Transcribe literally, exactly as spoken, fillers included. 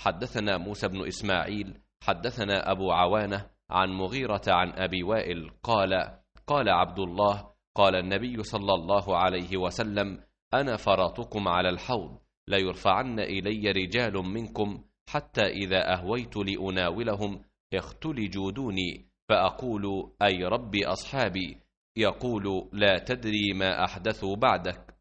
حدثنا موسى بن إسماعيل حدثنا أبو عوانة عن مغيرة عن أبي وائل قال قال عبد الله قال النبي صلى الله عليه وسلم أنا فرطكم على الحوض ليرفعن إلي رجال منكم حتى إذا أهويت لأناولهم اختلجوا دوني فأقول أي رب أصحابي، يقول لا تدري ما أحدثوا بعدك.